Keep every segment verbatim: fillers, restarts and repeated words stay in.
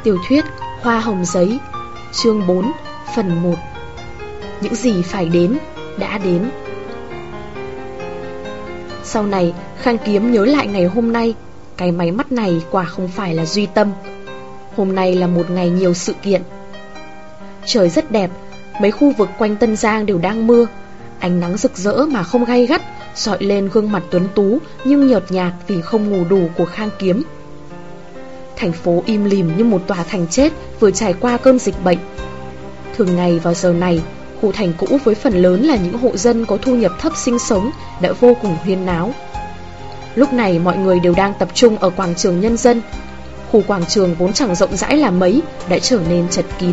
Tiểu thuyết Hoa hồng giấy, chương bốn, phần một. Những gì phải đến, đã đến. Sau này, Khang Kiếm nhớ lại ngày hôm nay, cái máy mắt này quả không phải là duy tâm. Hôm nay là một ngày nhiều sự kiện. Trời rất đẹp, mấy khu vực quanh Tân Giang đều đang mưa. Ánh nắng rực rỡ mà không gay gắt, sọi lên gương mặt tuấn tú nhưng nhợt nhạt vì không ngủ đủ của Khang Kiếm. Thành phố im lìm như một tòa thành chết vừa trải qua cơn dịch bệnh. Thường ngày vào giờ này, khu thành cũ với phần lớn là những hộ dân có thu nhập thấp sinh sống đã vô cùng huyên náo. Lúc này mọi người đều đang tập trung ở quảng trường Nhân dân. Khu quảng trường vốn chẳng rộng rãi là mấy đã trở nên chật kín.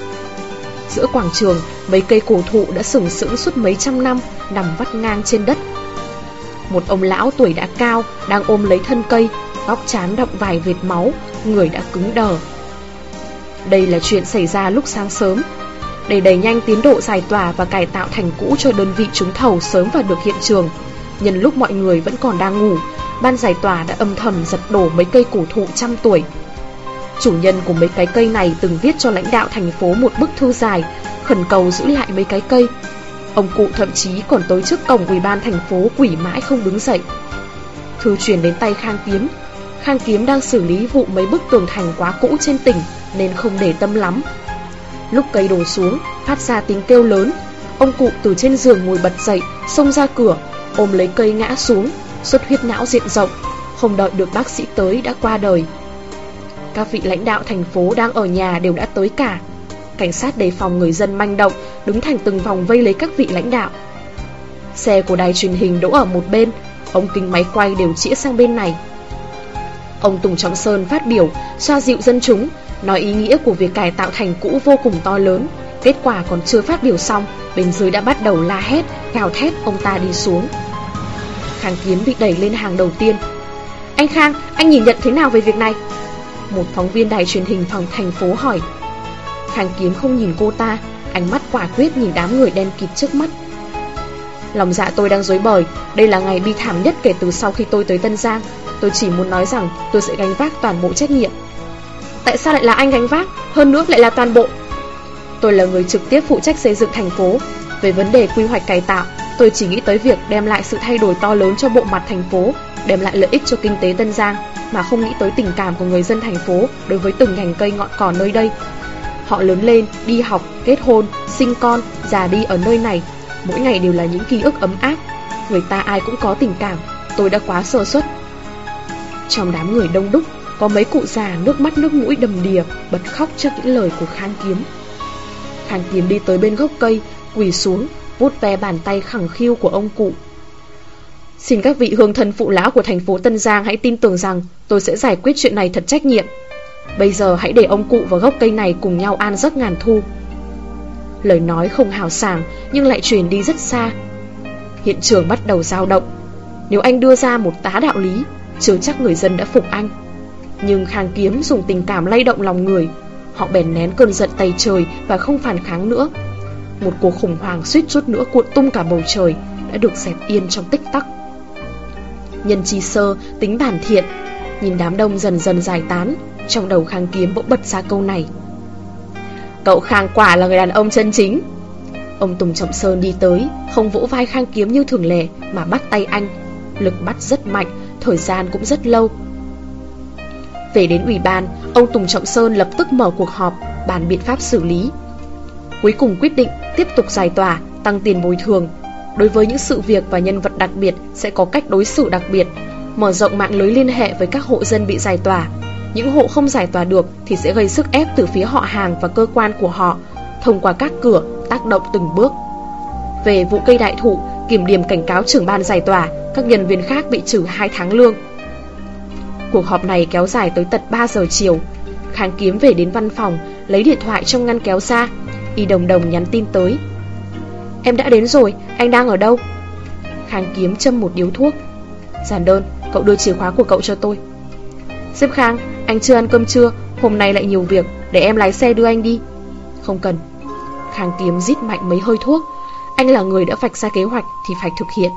Giữa quảng trường, mấy cây cổ thụ đã sừng sững suốt mấy trăm năm nằm vắt ngang trên đất. Một ông lão tuổi đã cao đang ôm lấy thân cây, góc trán đọng vài vệt máu, người đã cứng đờ. Đây là chuyện xảy ra lúc sáng sớm. Để đẩy nhanh tiến độ giải tỏa và cải tạo thành cũ cho đơn vị trúng thầu sớm vào được hiện trường, nhân lúc mọi người vẫn còn đang ngủ, ban giải tỏa đã âm thầm giật đổ mấy cây cổ thụ trăm tuổi. Chủ nhân của mấy cái cây này từng viết cho lãnh đạo thành phố một bức thư dài, khẩn cầu giữ lại mấy cái cây. Ông cụ thậm chí còn tới trước cổng ủy ban thành phố quỷ mãi không đứng dậy. Thư chuyển đến tay Khang Kiếm. Khang Kiếm đang xử lý vụ mấy bức tường thành quá cũ trên tỉnh nên không để tâm lắm. Lúc cây đổ xuống, phát ra tiếng kêu lớn, ông cụ từ trên giường ngồi bật dậy, xông ra cửa, ôm lấy cây ngã xuống, xuất huyết não diện rộng, không đợi được bác sĩ tới đã qua đời. Các vị lãnh đạo thành phố đang ở nhà đều đã tới cả. Cảnh sát đề phòng người dân manh động, đứng thành từng vòng vây lấy các vị lãnh đạo. Xe của đài truyền hình đỗ ở một bên, ống kính máy quay đều chĩa sang bên này. Ông Tùng Trọng Sơn phát biểu, xoa dịu dân chúng, nói ý nghĩa của việc cải tạo thành cũ vô cùng to lớn. Kết quả còn chưa phát biểu xong, bên dưới đã bắt đầu la hét, gào thét ông ta đi xuống. Khang Kiếm bị đẩy lên hàng đầu tiên. Anh Khang, anh nhìn nhận thế nào về việc này? Một phóng viên đài truyền hình phòng thành phố hỏi. Khang Kiếm không nhìn cô ta, ánh mắt quả quyết nhìn đám người đen kịt trước mắt. Lòng dạ tôi đang rối bời, đây là ngày bi thảm nhất kể từ sau khi tôi tới Tân Giang. Tôi chỉ muốn nói rằng tôi sẽ gánh vác toàn bộ trách nhiệm. Tại sao lại là anh gánh vác, hơn nữa lại là toàn bộ? Tôi là người trực tiếp phụ trách xây dựng thành phố. Về vấn đề quy hoạch cải tạo, tôi chỉ nghĩ tới việc đem lại sự thay đổi to lớn cho bộ mặt thành phố, đem lại lợi ích cho kinh tế Tân Giang, mà không nghĩ tới tình cảm của người dân thành phố đối với từng nhành cây ngọn cỏ nơi đây. Họ lớn lên, đi học, kết hôn, sinh con, già đi ở nơi này, mỗi ngày đều là những ký ức ấm áp. Người ta ai cũng có tình cảm, tôi đã quá sơ suất. Trong đám người đông đúc, có mấy cụ già nước mắt nước mũi đầm đìa, bật khóc trước những lời của Khang Kiếm. Khang Kiếm đi tới bên gốc cây, quỳ xuống, vuốt ve bàn tay khẳng khiu của ông cụ. Xin các vị hương thân phụ lão của thành phố Tân Giang hãy tin tưởng rằng tôi sẽ giải quyết chuyện này thật trách nhiệm. Bây giờ hãy để ông cụ và gốc cây này cùng nhau an giấc ngàn thu. Lời nói không hào sảng nhưng lại truyền đi rất xa. Hiện trường bắt đầu dao động. Nếu anh đưa ra một tá đạo lý, chưa chắc người dân đã phục anh. Nhưng Khang Kiếm dùng tình cảm lay động lòng người. Họ bèn nén cơn giận tày trời và không phản kháng nữa. Một cuộc khủng hoảng suýt chút nữa cuộn tung cả bầu trời đã được dẹp yên trong tích tắc. Nhân chi sơ, tính bản thiện. Nhìn đám đông dần dần giải tán, trong đầu Khang Kiếm bỗng bật ra câu này. Cậu Khang quả là người đàn ông chân chính. Ông Tùng Trọng Sơn đi tới, không vỗ vai Khang Kiếm như thường lệ mà bắt tay anh. Lực bắt rất mạnh, thời gian cũng rất lâu. Về đến ủy ban, ông Tùng Trọng Sơn lập tức mở cuộc họp, bàn biện pháp xử lý. Cuối cùng quyết định tiếp tục giải tỏa, tăng tiền bồi thường. Đối với những sự việc và nhân vật đặc biệt sẽ có cách đối xử đặc biệt. Mở rộng mạng lưới liên hệ với các hộ dân bị giải tỏa. Những hộ không giải tỏa được thì sẽ gây sức ép từ phía họ hàng và cơ quan của họ, thông qua các cửa, tác động từng bước. Về vụ cây đại thụ, kiểm điểm cảnh cáo trưởng ban giải tỏa, các nhân viên khác bị trừ hai tháng lương. Cuộc họp này kéo dài tới tận ba giờ chiều. Khang Kiếm về đến văn phòng, lấy điện thoại trong ngăn kéo ra. Y Đồng Đồng nhắn tin tới. Em đã đến rồi, anh đang ở đâu? Khang Kiếm châm một điếu thuốc. Giản đơn, cậu đưa chìa khóa của cậu cho tôi. Sếp Khang, anh chưa ăn cơm trưa, hôm nay lại nhiều việc, để em lái xe đưa anh đi. Không cần. Khang Kiếm rít mạnh mấy hơi thuốc. Anh là người đã vạch ra kế hoạch thì phải thực hiện.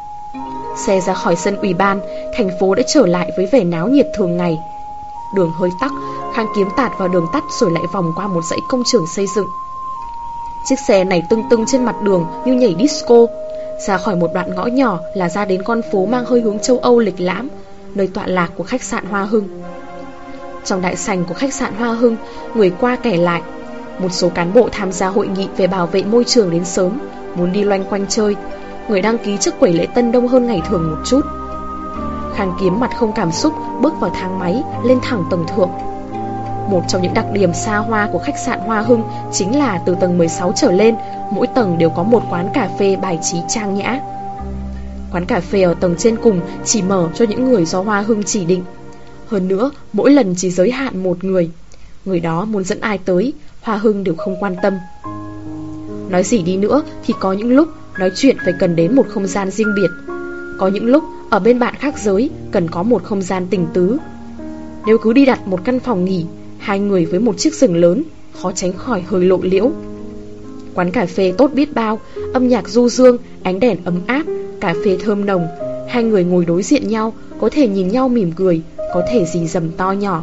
Xe ra khỏi sân ủy ban, thành phố đã trở lại với vẻ náo nhiệt thường ngày. Đường hơi tắc, Khang Kiếm tạt vào đường tắt rồi lại vòng qua một dãy công trường xây dựng. Chiếc xe này tưng tưng trên mặt đường như nhảy disco. Ra khỏi một đoạn ngõ nhỏ là ra đến con phố mang hơi hướng châu Âu lịch lãm, nơi tọa lạc của khách sạn Hoa Hưng. Trong đại sảnh của khách sạn Hoa Hưng, người qua kẻ lại. Một số cán bộ tham gia hội nghị về bảo vệ môi trường đến sớm, muốn đi loanh quanh chơi. Người đăng ký trước quầy lễ tân đông hơn ngày thường một chút. Khang Kiếm mặt không cảm xúc bước vào thang máy lên thẳng tầng thượng. Một trong những đặc điểm xa hoa của khách sạn Hoa Hưng chính là từ tầng mười sáu trở lên, mỗi tầng đều có một quán cà phê bài trí trang nhã. Quán cà phê ở tầng trên cùng chỉ mở cho những người do Hoa Hưng chỉ định. Hơn nữa, mỗi lần chỉ giới hạn một người. Người đó muốn dẫn ai tới, Hoa Hưng đều không quan tâm. Nói gì đi nữa thì có những lúc nói chuyện phải cần đến một không gian riêng biệt. Có những lúc ở bên bạn khác giới cần có một không gian tình tứ. Nếu cứ đi đặt một căn phòng nghỉ, hai người với một chiếc giường lớn, khó tránh khỏi hơi lộ liễu. Quán cà phê tốt biết bao, âm nhạc du dương, ánh đèn ấm áp, cà phê thơm nồng. Hai người ngồi đối diện nhau, có thể nhìn nhau mỉm cười, có thể rì rầm to nhỏ.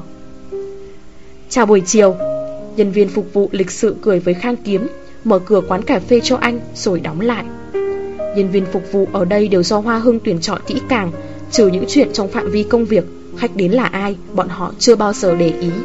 Chào buổi chiều. Nhân viên phục vụ lịch sự cười với Khang Kiếm, mở cửa quán cà phê cho anh rồi đóng lại. Nhân viên phục vụ ở đây đều do Hoa Hưng tuyển chọn kỹ càng, trừ những chuyện trong phạm vi công việc, khách đến là ai, bọn họ chưa bao giờ để ý.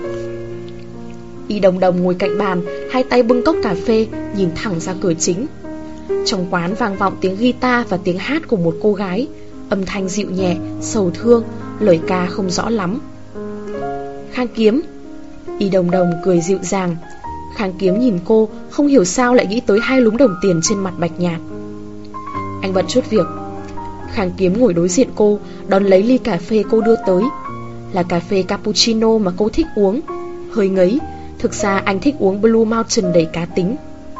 Y Đồng Đồng ngồi cạnh bàn, hai tay bưng cốc cà phê, nhìn thẳng ra cửa chính. Trong quán vang vọng tiếng guitar và tiếng hát của một cô gái, âm thanh dịu nhẹ, sầu thương, lời ca không rõ lắm. Khang Kiếm. Y Đồng Đồng cười dịu dàng. Khang Kiếm nhìn cô, không hiểu sao lại nghĩ tới hai lúm đồng tiền trên mặt bạch nhạt. Anh bận chút việc. Khang Kiếm ngồi đối diện cô, đón lấy ly cà phê cô đưa tới. Là cà phê cappuccino mà cô thích uống. Hơi ngấy, thực ra anh thích uống Blue Mountain đầy cá tính.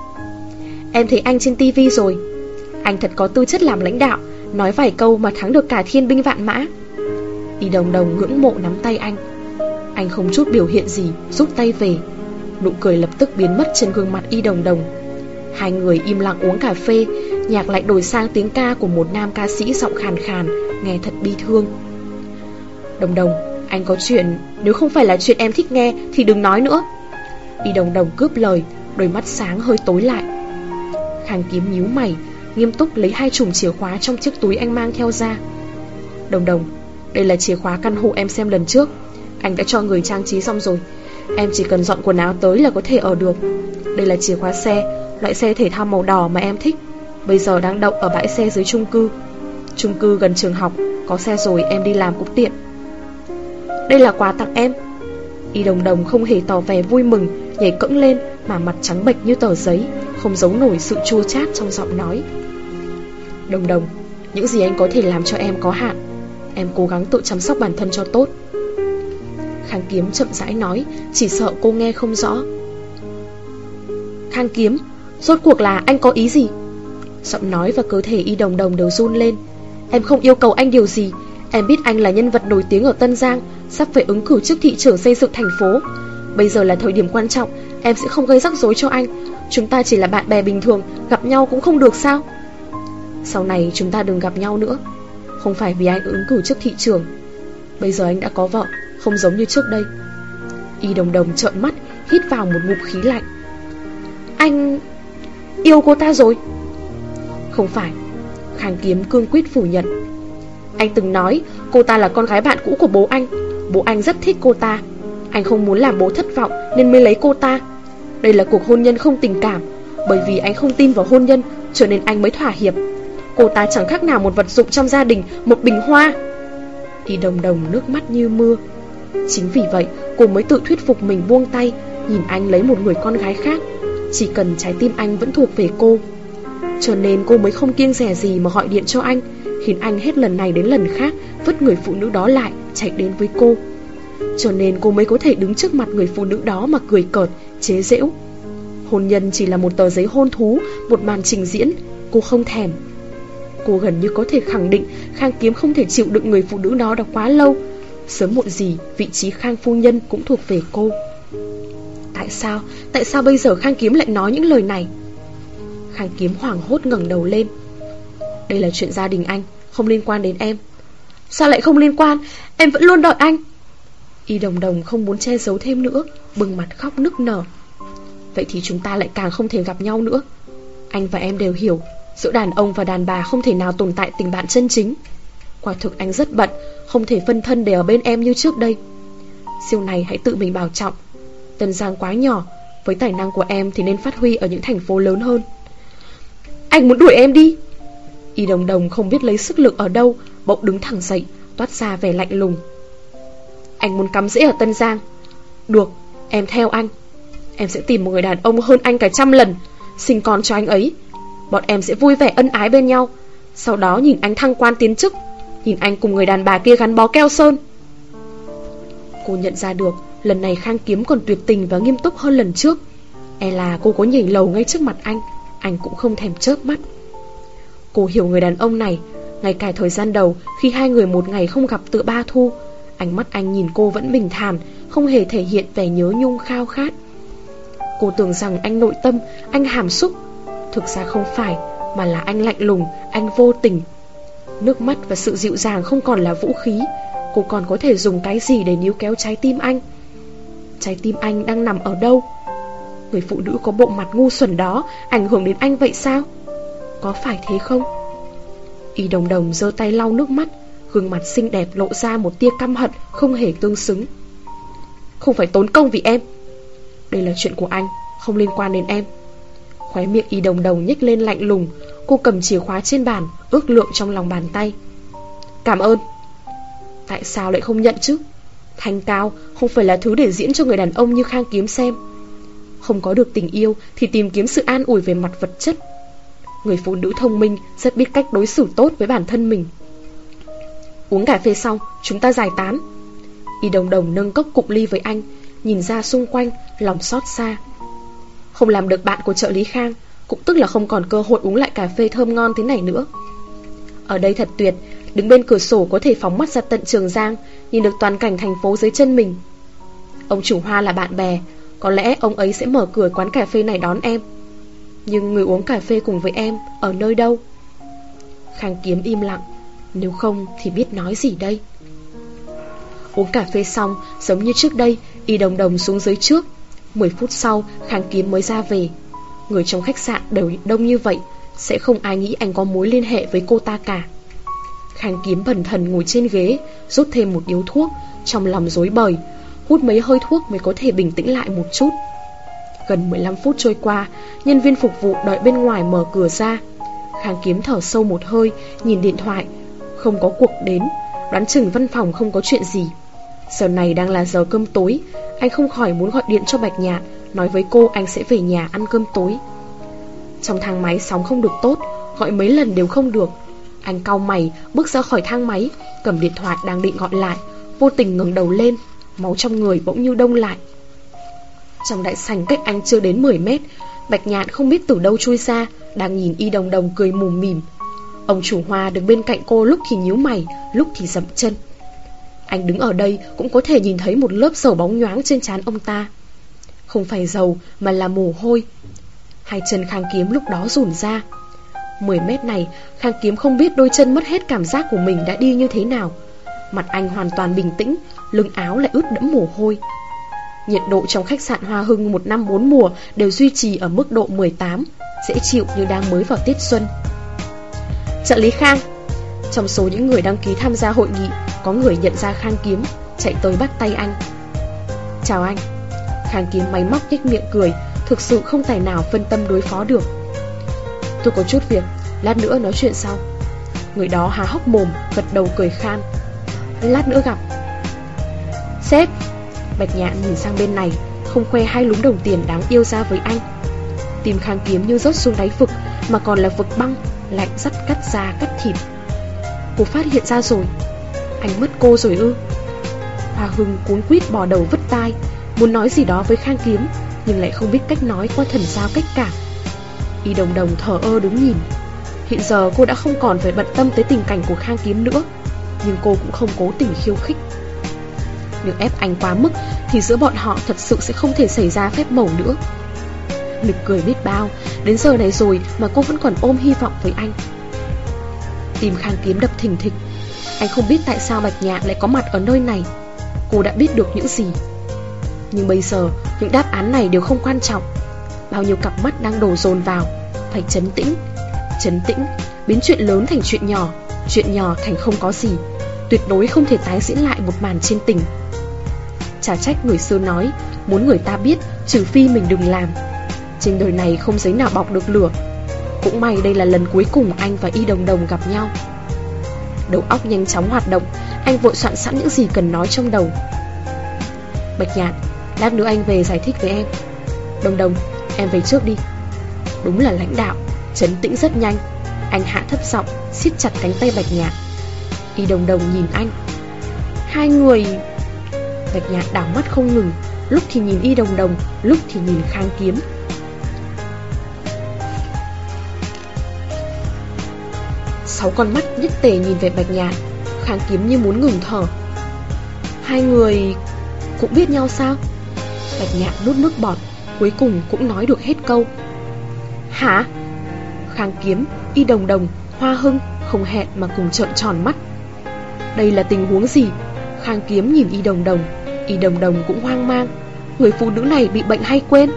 Em thấy anh trên tivi rồi. Anh thật có tư chất làm lãnh đạo, nói vài câu mà thắng được cả thiên binh vạn mã. Y Đồng Đồng ngưỡng mộ nắm tay anh. Anh không chút biểu hiện gì, rút tay về. Nụ cười lập tức biến mất trên gương mặt Y Đồng Đồng. Hai người im lặng uống cà phê. Nhạc lại đổi sang tiếng ca của một nam ca sĩ giọng khàn khàn, nghe thật bi thương. Đồng Đồng, anh có chuyện, nếu không phải là chuyện em thích nghe thì đừng nói nữa. Y Đồng Đồng cướp lời, đôi mắt sáng hơi tối lại. Khang Kiếm nhíu mày, nghiêm túc lấy hai chùm chìa khóa trong chiếc túi anh mang theo ra. Đồng Đồng, đây là chìa khóa căn hộ em xem lần trước. Anh đã cho người trang trí xong rồi. Em chỉ cần dọn quần áo tới là có thể ở được. Đây là chìa khóa xe, loại xe thể thao màu đỏ mà em thích. Bây giờ đang đậu ở bãi xe dưới chung cư. Chung cư gần trường học, có xe rồi em đi làm cũng tiện. Đây là quà tặng em. Y Đồng Đồng không hề tỏ vẻ vui mừng, nhảy cẫng lên mà mặt trắng bệch như tờ giấy, không giấu nổi sự chua chát trong giọng nói. Đồng Đồng, những gì anh có thể làm cho em có hạn. Em cố gắng tự chăm sóc bản thân cho tốt. Khang Kiếm chậm rãi nói, chỉ sợ cô nghe không rõ. Khang Kiếm, rốt cuộc là anh có ý gì? Giọng nói và cơ thể Y Đồng Đồng đều run lên. Em không yêu cầu anh điều gì. Em biết anh là nhân vật nổi tiếng ở Tân Giang, sắp phải ứng cử chức thị trưởng xây dựng thành phố. Bây giờ là thời điểm quan trọng, em sẽ không gây rắc rối cho anh. Chúng ta chỉ là bạn bè bình thường, gặp nhau cũng không được sao? Sau này chúng ta đừng gặp nhau nữa. Không phải vì anh ứng cử chức thị trưởng. Bây giờ anh đã có vợ, không giống như trước đây. Y Đồng Đồng trợn mắt, hít vào một ngụm khí lạnh. Anh yêu cô ta rồi? Không phải. Khang Kiếm cương quyết phủ nhận. Anh từng nói cô ta là con gái bạn cũ của bố anh. Bố anh rất thích cô ta. Anh không muốn làm bố thất vọng nên mới lấy cô ta. Đây là cuộc hôn nhân không tình cảm. Bởi vì anh không tin vào hôn nhân, cho nên anh mới thỏa hiệp. Cô ta chẳng khác nào một vật dụng trong gia đình, một bình hoa. Y Đồng Đồng nước mắt như mưa. Chính vì vậy cô mới tự thuyết phục mình buông tay, nhìn anh lấy một người con gái khác. Chỉ cần trái tim anh vẫn thuộc về cô. Cho nên cô mới không kiêng dè gì mà gọi điện cho anh, khiến anh hết lần này đến lần khác vứt người phụ nữ đó lại, chạy đến với cô. Cho nên cô mới có thể đứng trước mặt người phụ nữ đó mà cười cợt, chế giễu. Hôn nhân chỉ là một tờ giấy hôn thú, một màn trình diễn. Cô không thèm. Cô gần như có thể khẳng định Khang Kiếm không thể chịu đựng người phụ nữ đó đã quá lâu. Sớm muộn gì vị trí Khang phu nhân cũng thuộc về cô. Tại sao, tại sao bây giờ Khang Kiếm lại nói những lời này? Khang Kiếm hoảng hốt ngẩng đầu lên. Đây là chuyện gia đình anh, không liên quan đến em. Sao lại không liên quan? Em vẫn luôn đợi anh. Y Đồng Đồng không muốn che giấu thêm nữa, bừng mặt khóc nức nở. Vậy thì chúng ta lại càng không thể gặp nhau nữa. Anh và em đều hiểu, giữa đàn ông và đàn bà không thể nào tồn tại tình bạn chân chính. Quả thực anh rất bận, không thể phân thân để ở bên em như trước đây. Siêu này hãy tự mình bảo trọng. Tân Giang quá nhỏ, với tài năng của em thì nên phát huy ở những thành phố lớn hơn. Anh muốn đuổi em đi. Y Đồng Đồng không biết lấy sức lực ở đâu, bỗng đứng thẳng dậy, toát ra vẻ lạnh lùng. Anh muốn cắm rễ ở Tân Giang. Được, em theo anh. Em sẽ tìm một người đàn ông hơn anh cả trăm lần, sinh con cho anh ấy. Bọn em sẽ vui vẻ ân ái bên nhau. Sau đó nhìn anh thăng quan tiến chức, nhìn anh cùng người đàn bà kia gắn bó keo sơn. Cô nhận ra được lần này Khang Kiếm còn tuyệt tình và nghiêm túc hơn lần trước. E là cô có nhảy lầu ngay trước mặt anh, anh cũng không thèm chớp mắt. Cô hiểu người đàn ông này. Ngay cả thời gian đầu, khi hai người một ngày không gặp tựa ba thu, ánh mắt anh nhìn cô vẫn bình thản, không hề thể hiện vẻ nhớ nhung khao khát. Cô tưởng rằng anh nội tâm, anh hàm xúc. Thực ra không phải, mà là anh lạnh lùng, anh vô tình. Nước mắt và sự dịu dàng không còn là vũ khí. Cô còn có thể dùng cái gì để níu kéo trái tim anh? Trái tim anh đang nằm ở đâu? Người phụ nữ có bộ mặt ngu xuẩn đó ảnh hưởng đến anh vậy sao? Có phải thế không? Y Đồng Đồng giơ tay lau nước mắt, gương mặt xinh đẹp lộ ra một tia căm hận không hề tương xứng. Không phải tốn công vì em. Đây là chuyện của anh, không liên quan đến em. Khóe miệng Y Đồng Đồng nhếch lên lạnh lùng. Cô cầm chìa khóa trên bàn, ước lượng trong lòng bàn tay. Cảm ơn. Tại sao lại không nhận chứ? Thanh cao không phải là thứ để diễn cho người đàn ông như Khang Kiếm xem. Không có được tình yêu thì tìm kiếm sự an ủi về mặt vật chất. Người phụ nữ thông minh rất biết cách đối xử tốt với bản thân mình. Uống cà phê xong, chúng ta giải tán. Y Đồng Đồng nâng cốc cụng ly với anh, nhìn ra xung quanh, lòng xót xa. Không làm được bạn của trợ lý Khang, cũng tức là không còn cơ hội uống lại cà phê thơm ngon thế này nữa. Ở đây thật tuyệt, đứng bên cửa sổ có thể phóng mắt ra tận Trường Giang, nhìn được toàn cảnh thành phố dưới chân mình. Ông chủ Hoa là bạn bè, có lẽ ông ấy sẽ mở cửa quán cà phê này đón em. Nhưng người uống cà phê cùng với em ở nơi đâu? Khang Kiếm im lặng. Nếu không thì biết nói gì đây? Uống cà phê xong, giống như trước đây, Y Đồng Đồng xuống dưới trước. Mười phút sau, Khang Kiếm mới ra về. Người trong khách sạn đều đông như vậy, sẽ không ai nghĩ anh có mối liên hệ với cô ta cả. Khang Kiếm bần thần ngồi trên ghế, rút thêm một điếu thuốc, trong lòng rối bời. Hút mấy hơi thuốc mới có thể bình tĩnh lại một chút. Gần mười lăm phút trôi qua, nhân viên phục vụ đợi bên ngoài mở cửa ra. Khang Kiếm thở sâu một hơi, nhìn điện thoại. Không có cuộc đến, đoán chừng văn phòng không có chuyện gì. Giờ này đang là giờ cơm tối, anh không khỏi muốn gọi điện cho Bạch Nhạn, nói với cô anh sẽ về nhà ăn cơm tối. Trong thang máy sóng không được tốt, gọi mấy lần đều không được. Anh cau mày, bước ra khỏi thang máy, cầm điện thoại đang định gọi lại, vô tình ngẩng đầu lên, máu trong người bỗng như đông lại. Trong đại sảnh cách anh chưa đến mười mét, Bạch Nhạn không biết từ đâu chui ra, đang nhìn Y Đồng Đồng cười mùm mỉm. Ông chủ Hoa đứng bên cạnh cô, lúc thì nhíu mày, lúc thì dậm chân. Anh đứng ở đây cũng có thể nhìn thấy một lớp dầu bóng nhoáng trên trán ông ta. Không phải dầu mà là mồ hôi. Hai chân Khang Kiếm lúc đó rủn ra. Mười mét này, Khang Kiếm không biết đôi chân mất hết cảm giác của mình đã đi như thế nào. Mặt anh hoàn toàn bình tĩnh, lưng áo lại ướt đẫm mồ hôi. Nhiệt độ trong khách sạn Hoa Hưng một năm bốn mùa đều duy trì ở mức độ mười tám, dễ chịu như đang mới vào Tết xuân. Trợ lý Khang. Trong số những người đăng ký tham gia hội nghị, có người nhận ra Khang Kiếm, chạy tới bắt tay anh. Chào anh. Khang Kiếm máy móc nhếch miệng cười, thực sự không tài nào phân tâm đối phó được. Tôi có chút việc, lát nữa nói chuyện sau. Người đó há hốc mồm, gật đầu cười khan. Lát nữa gặp. Sếp. Bạch Nhạn nhìn sang bên này, không khoe hai lúm đồng tiền đáng yêu ra với anh. Tim Khang Kiếm như rớt xuống đáy vực, mà còn là vực băng, lạnh dắt cắt da cắt thịt. Cô phát hiện ra rồi. Anh mất cô rồi ư? Hoa Hưng cuống quýt bò đầu vứt tai, muốn nói gì đó với Khang Kiếm, nhưng lại không biết cách nói qua thần giao cách cảm. Y Đồng Đồng thờ ơ đứng nhìn. Hiện giờ cô đã không còn phải bận tâm tới tình cảnh của Khang Kiếm nữa, nhưng cô cũng không cố tình khiêu khích. Nếu ép anh quá mức thì giữa bọn họ thật sự sẽ không thể xảy ra phép màu nữa. Nực cười biết bao, đến giờ này rồi mà cô vẫn còn ôm hy vọng với anh. Tim Khang Kiếm đập thình thịch. Anh không biết tại sao Bạch Nhạn lại có mặt ở nơi này. cô đã biết được những gì. Nhưng bây giờ những đáp án này đều không quan trọng. Bao nhiêu cặp mắt đang đổ dồn vào. Phải trấn tĩnh. Trấn tĩnh, biến chuyện lớn thành chuyện nhỏ, chuyện nhỏ thành không có gì. Tuyệt đối không thể tái diễn lại một màn trên tình. Chả trách người xưa nói, muốn người ta biết, trừ phi mình đừng làm. Trên đời này không giấy nào bọc được lửa. Cũng may đây là lần cuối cùng anh và Y Đồng Đồng gặp nhau. Đầu óc nhanh chóng hoạt động, anh vội soạn sẵn những gì cần nói trong đầu. Bạch Nhạn, lát nữa anh về giải thích với em. Đồng Đồng, em về trước đi. Đúng là lãnh đạo, trấn tĩnh rất nhanh. Anh hạ thấp giọng, siết chặt cánh tay Bạch Nhạn. Y Đồng Đồng nhìn anh. Hai người... Bạch Nhạn đảo mắt không ngừng, lúc thì nhìn Y Đồng Đồng, lúc thì nhìn Khang Kiếm. Sáu con mắt nhất tề nhìn về Bạch Nhạn. Khang Kiếm như muốn ngừng thở. Hai người cũng biết nhau sao? Bạch Nhạn nuốt nước bọt, cuối cùng cũng nói được hết câu. Hả? Khang Kiếm, Y Đồng Đồng, Hoa Hưng không hẹn mà cùng trợn tròn mắt. Đây là tình huống gì? Khang Kiếm nhìn Y Đồng Đồng, Y Đồng Đồng cũng hoang mang. Người phụ nữ này bị bệnh hay quên?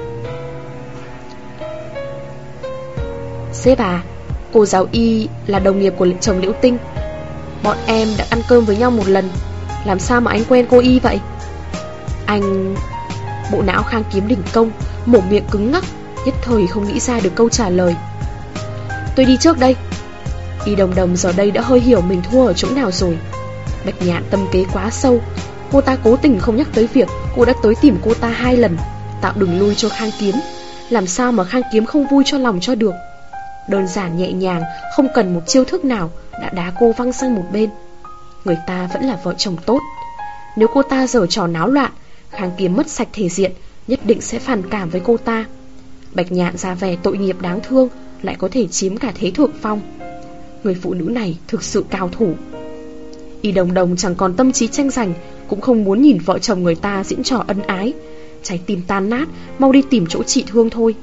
Sếp à, cô giáo Y là đồng nghiệp của chồng Liễu Tinh. Bọn em đã ăn cơm với nhau một lần. Làm sao mà anh quen cô Y vậy? Anh... Bộ não Khang Kiếm đỉnh công, mồm miệng cứng ngắc, nhất thời không nghĩ ra được câu trả lời. Tôi đi trước đây. Y Đồng Đồng giờ đây đã hơi hiểu mình thua ở chỗ nào rồi. Bạch Nhạn tâm kế quá sâu. Cô ta cố tình không nhắc tới việc cô đã tới tìm cô ta hai lần, tạo đường lui cho Khang Kiếm. Làm sao mà Khang Kiếm không vui cho lòng cho được. Đơn giản nhẹ nhàng, không cần một chiêu thức nào, đã đá cô văng sang một bên. Người ta vẫn là vợ chồng tốt. Nếu cô ta giở trò náo loạn, Khang Kiếm mất sạch thể diện, nhất định sẽ phản cảm với cô ta. Bạch Nhạn ra vẻ tội nghiệp đáng thương, lại có thể chiếm cả thế thượng phong. Người phụ nữ này thực sự cao thủ. Y Đồng Đồng chẳng còn tâm trí tranh giành, cũng không muốn nhìn vợ chồng người ta diễn trò ân ái. Trái tim tan nát, mau đi tìm chỗ trị thương thôi.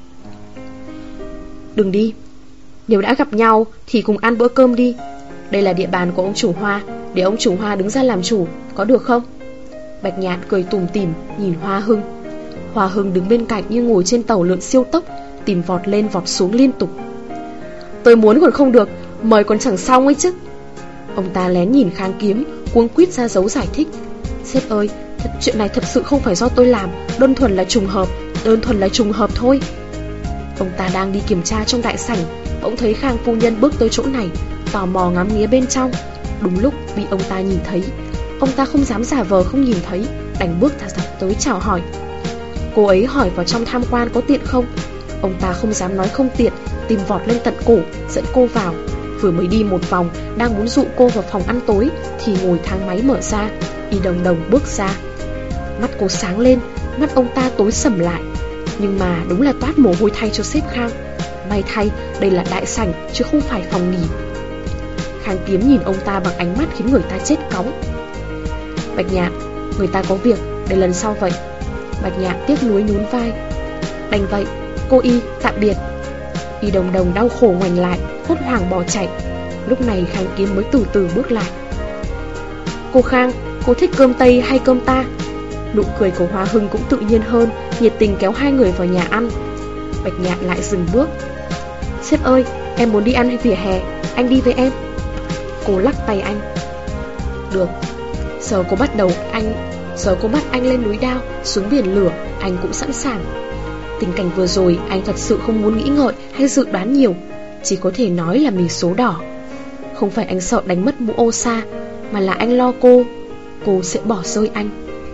Đừng đi. Nếu đã gặp nhau thì cùng ăn bữa cơm đi. Đây là địa bàn của ông chủ Hoa, để ông chủ Hoa đứng ra làm chủ, có được không? Bạch Nhạn cười tủm tỉm nhìn Hoa Hưng. Hoa Hưng đứng bên cạnh như ngồi trên tàu lượn siêu tốc, tìm vọt lên vọt xuống liên tục. Tôi muốn còn không được, mời còn chẳng xong ấy chứ. Ông ta lén nhìn Khang Kiếm, cuống quýt ra dấu giải thích. Sếp ơi, thật, chuyện này thật sự không phải do tôi làm, đơn thuần là trùng hợp, đơn thuần là trùng hợp thôi. Ông ta đang đi kiểm tra trong đại sảnh, bỗng thấy Khang phu nhân bước tới chỗ này, tò mò ngắm nghía bên trong. Đúng lúc bị ông ta nhìn thấy, ông ta không dám giả vờ không nhìn thấy, đành bước thả dọc tới chào hỏi. Cô ấy hỏi vào trong tham quan có tiện không? Ông ta không dám nói không tiện, tìm vọt lên tận cổ, dẫn cô vào. Vừa mới đi một vòng, đang muốn dụ cô vào phòng ăn tối, thì ngồi thang máy mở ra, Y Đồng Đồng bước ra. Mắt cô sáng lên, mắt ông ta tối sầm lại. Nhưng mà đúng là toát mồ hôi thay cho sếp Khang. May thay, đây là đại sảnh, chứ không phải phòng nghỉ. Khang Kiếm nhìn ông ta bằng ánh mắt khiến người ta chết cóng. Bạch Nhạn, người ta có việc, để lần sau vậy. Bạch Nhạn tiếc nuối nhún vai. Đành vậy, cô Y, tạm biệt. Y Đồng Đồng đau khổ ngoảnh lại, hốt hoảng bỏ chạy. Lúc này Khang Kiếm mới từ từ bước lại. Cô Khang, cô thích cơm Tây hay cơm ta? Nụ cười của Hoa Hưng cũng tự nhiên hơn, nhiệt tình kéo hai người vào nhà ăn. Bạch Nhạn lại dừng bước. Sếp ơi, em muốn đi ăn vỉa hè, anh đi với em. Cô lắc tay anh. Được. Giờ cô bắt đầu anh Giờ cô bắt anh lên núi Đao, xuống biển lửa, anh cũng sẵn sàng. Tình cảnh vừa rồi anh thật sự không muốn nghĩ ngợi hay dự đoán nhiều, chỉ có thể nói là mình số đỏ. Không phải anh sợ đánh mất mũ ô sa, mà là anh lo cô Cô sẽ bỏ rơi anh.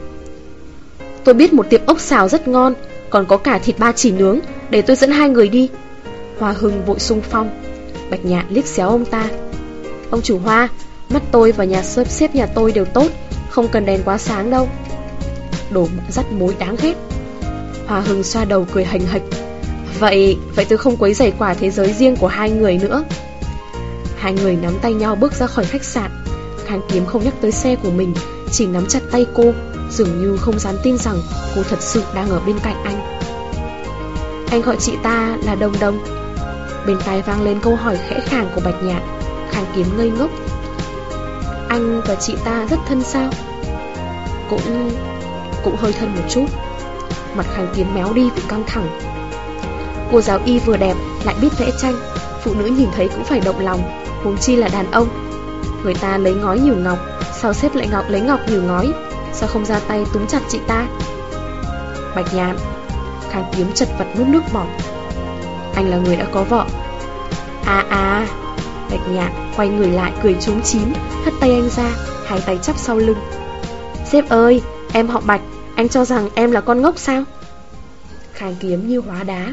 Tôi biết một tiệm ốc xào rất ngon, còn có cả thịt ba chỉ nướng, để tôi dẫn hai người đi. Hoa Hưng vội xung phong. Bạch Nhạn liếc xéo ông ta. Ông chủ Hoa, mắt tôi và nhà sếp xếp nhà tôi đều tốt, không cần đèn quá sáng đâu. Đồ dắt mối đáng ghét. Hoa Hưng xoa đầu cười hành hạch. Vậy, vậy tôi không quấy rầy quả thế giới riêng của hai người nữa. Hai người nắm tay nhau bước ra khỏi khách sạn. Khang Kiếm không nhắc tới xe của mình, chỉ nắm chặt tay cô, dường như không dám tin rằng cô thật sự đang ở bên cạnh anh. Anh gọi chị ta là Đồng Đồng. Bên tai vang lên câu hỏi khẽ khàng của Bạch Nhạn. Khang Kiếm ngây ngốc. Anh và chị ta rất thân sao? Cũng Cũng hơi thân một chút. Mặt Khang Kiếm méo đi vì căng thẳng. Cô giáo y vừa đẹp lại biết vẽ tranh, phụ nữ nhìn thấy cũng phải động lòng, huống chi là đàn ông. Người ta lấy ngói nhử ngọc, sao xếp lại ngọc lấy ngọc nhử ngói? Sao không ra tay túm chặt chị ta? Bạch Nhạn. Khang Kiếm chật vật nuốt nước bọt. Anh là người đã có vợ. À à. Bạch Nhạn quay người lại cười chúm chím, hất tay anh ra, hai tay chắp sau lưng. Sếp ơi, em họ Bạch, anh cho rằng em là con ngốc sao? Khang Kiếm như hóa đá.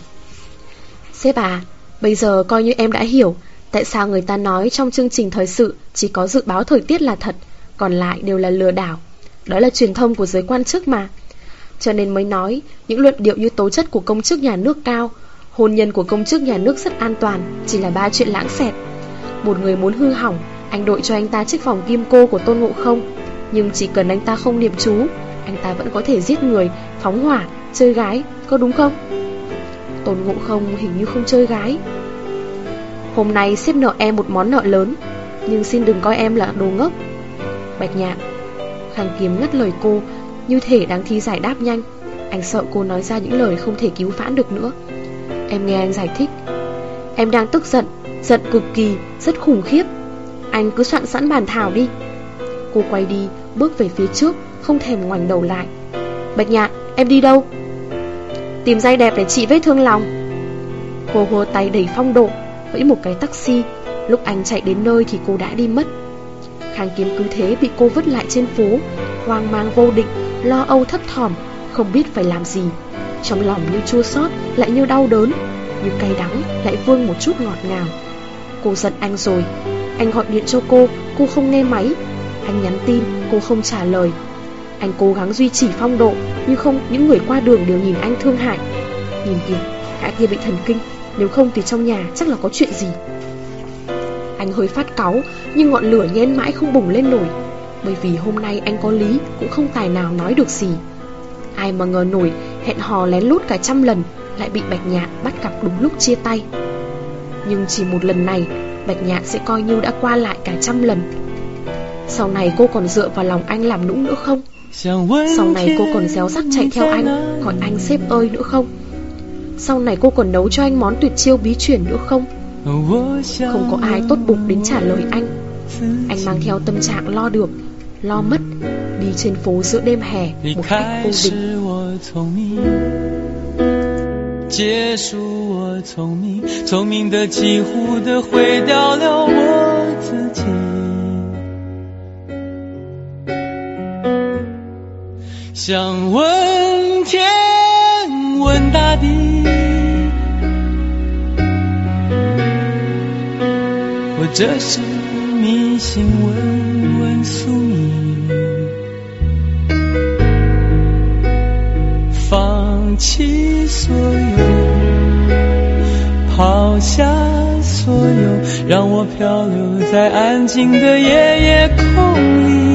Sếp à, bây giờ coi như em đã hiểu tại sao người ta nói trong chương trình thời sự chỉ có dự báo thời tiết là thật, còn lại đều là lừa đảo. Đó là truyền thông của giới quan chức mà. Cho nên mới nói những luận điệu như tố chất của công chức nhà nước cao, hôn nhân của công chức nhà nước rất an toàn, chỉ là ba chuyện lãng xẹt. Một người muốn hư hỏng, anh đội cho anh ta chiếc vòng kim cô của Tôn Ngộ Không, nhưng chỉ cần anh ta không niệm chú, anh ta vẫn có thể giết người, phóng hỏa, chơi gái, có đúng không? Tôn Ngộ Không hình như không chơi gái. Hôm nay sếp nợ em một món nợ lớn, nhưng xin đừng coi em là đồ ngốc. Bạch Nhạn. Khang Kiếm ngắt lời cô, như thể đang thi giải đáp nhanh. Anh sợ cô nói ra những lời không thể cứu vãn được nữa. Em nghe anh giải thích. Em đang tức giận, giận cực kỳ, rất khủng khiếp. Anh cứ soạn sẵn bản thảo đi. Cô quay đi, bước về phía trước, không thèm ngoảnh đầu lại. Bạch Nhạn, em đi đâu? Tìm dây đẹp để trị vết thương lòng. Cô hùa tay đẩy phong độ, vẫy một cái taxi. Lúc anh chạy đến nơi thì cô đã đi mất. Khang Kiếm cứ thế bị cô vứt lại trên phố, hoang mang vô định, lo âu thấp thỏm, không biết phải làm gì. Trong lòng như chua xót, lại như đau đớn, như cay đắng, lại vương một chút ngọt ngào. Cô giận anh rồi. Anh gọi điện cho cô, cô không nghe máy. Anh nhắn tin, cô không trả lời. Anh cố gắng duy trì phong độ, nhưng không, những người qua đường đều nhìn anh thương hại. Nhìn kìa, gã kia bị thần kinh, nếu không thì trong nhà chắc là có chuyện gì. Anh hơi phát cáu, nhưng ngọn lửa nhen mãi không bùng lên nổi. Bởi vì hôm nay anh có lý, cũng không tài nào nói được gì. Ai mà ngờ nổi, hẹn hò lén lút cả trăm lần, lại bị Bạch Nhạn bắt gặp đúng lúc chia tay. Nhưng chỉ một lần này, Bạch Nhạn sẽ coi như đã qua lại cả trăm lần. Sau này cô còn dựa vào lòng anh làm nũng nữa không? Sau này cô còn réo rắt chạy theo anh, gọi anh sếp ơi nữa không? Sau này cô còn nấu cho anh món tuyệt chiêu bí truyền nữa không? Không có ai tốt bụng đến trả lời anh. Anh mang theo tâm trạng lo được, lo mất, đi trên phố giữa đêm hè một cách vô định. 结束我聪明，聪明的几乎的毁掉了我自己。想问天，问大地，或者是迷信，问问宿命，放弃所有，抛下所有，让我漂流在安静的夜夜空里。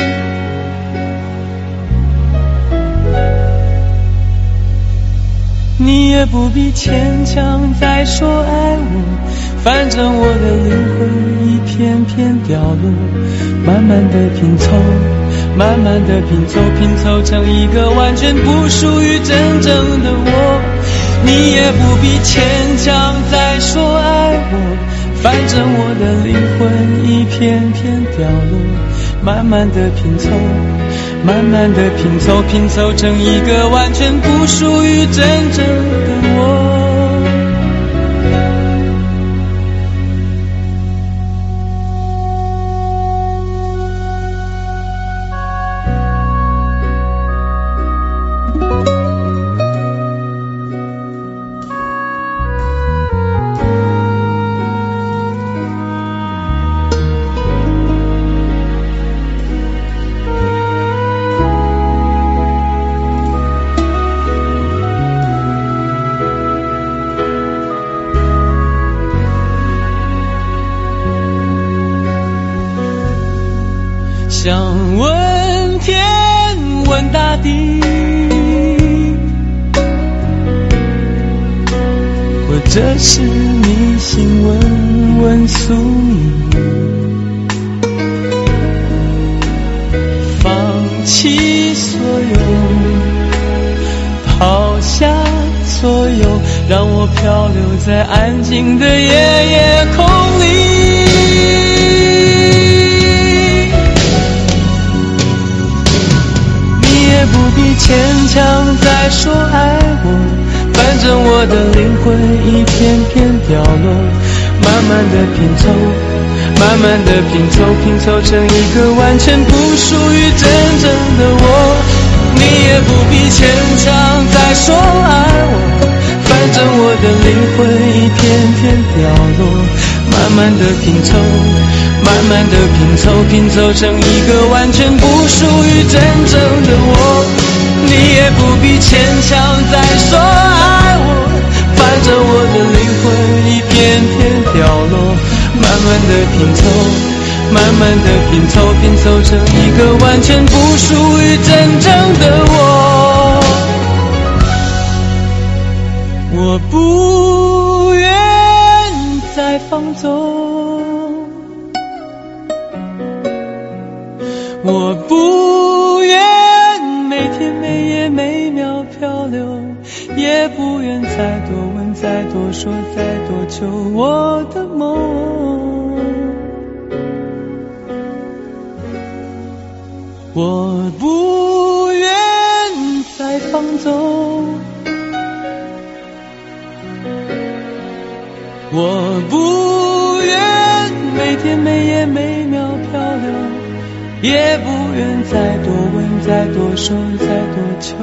你也不必牵强再说爱我，反正我的灵魂一片片掉落，慢慢的拼凑，慢慢的拼凑，拼凑成一个完全不属于真正的我。你也不必牵强再说爱我，反正我的灵魂一片片掉落，慢慢的拼凑，慢慢的拼凑，拼凑成一个完全不属于真正的我。想问天，问大地，或者是迷信，问问宿命，放弃所有，抛下所有，让我漂流在安静的夜夜空里。你也不必牵强再说爱我，反正我的灵魂一片片掉落，慢慢的拼凑，慢慢的拼凑，拼凑成一个完全不属于真正的我。你也不必牵强再说爱我，反正我的灵魂一片片掉落，慢慢的拼凑，慢慢的拼凑，拼凑成一个完全不属于真正的我。你也不必牵强再说爱我，反正我的灵魂一片片掉落，慢慢的拼凑，慢慢的拼凑，拼凑成一个完全不属于真正的我。我不愿再放纵，我不愿每天每夜每秒漂流，也不愿再多问再多说再多求我的梦。我不愿再放纵，我不愿每天每夜每秒漂流，也不愿再多问再多说再多求。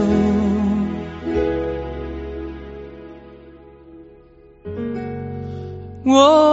我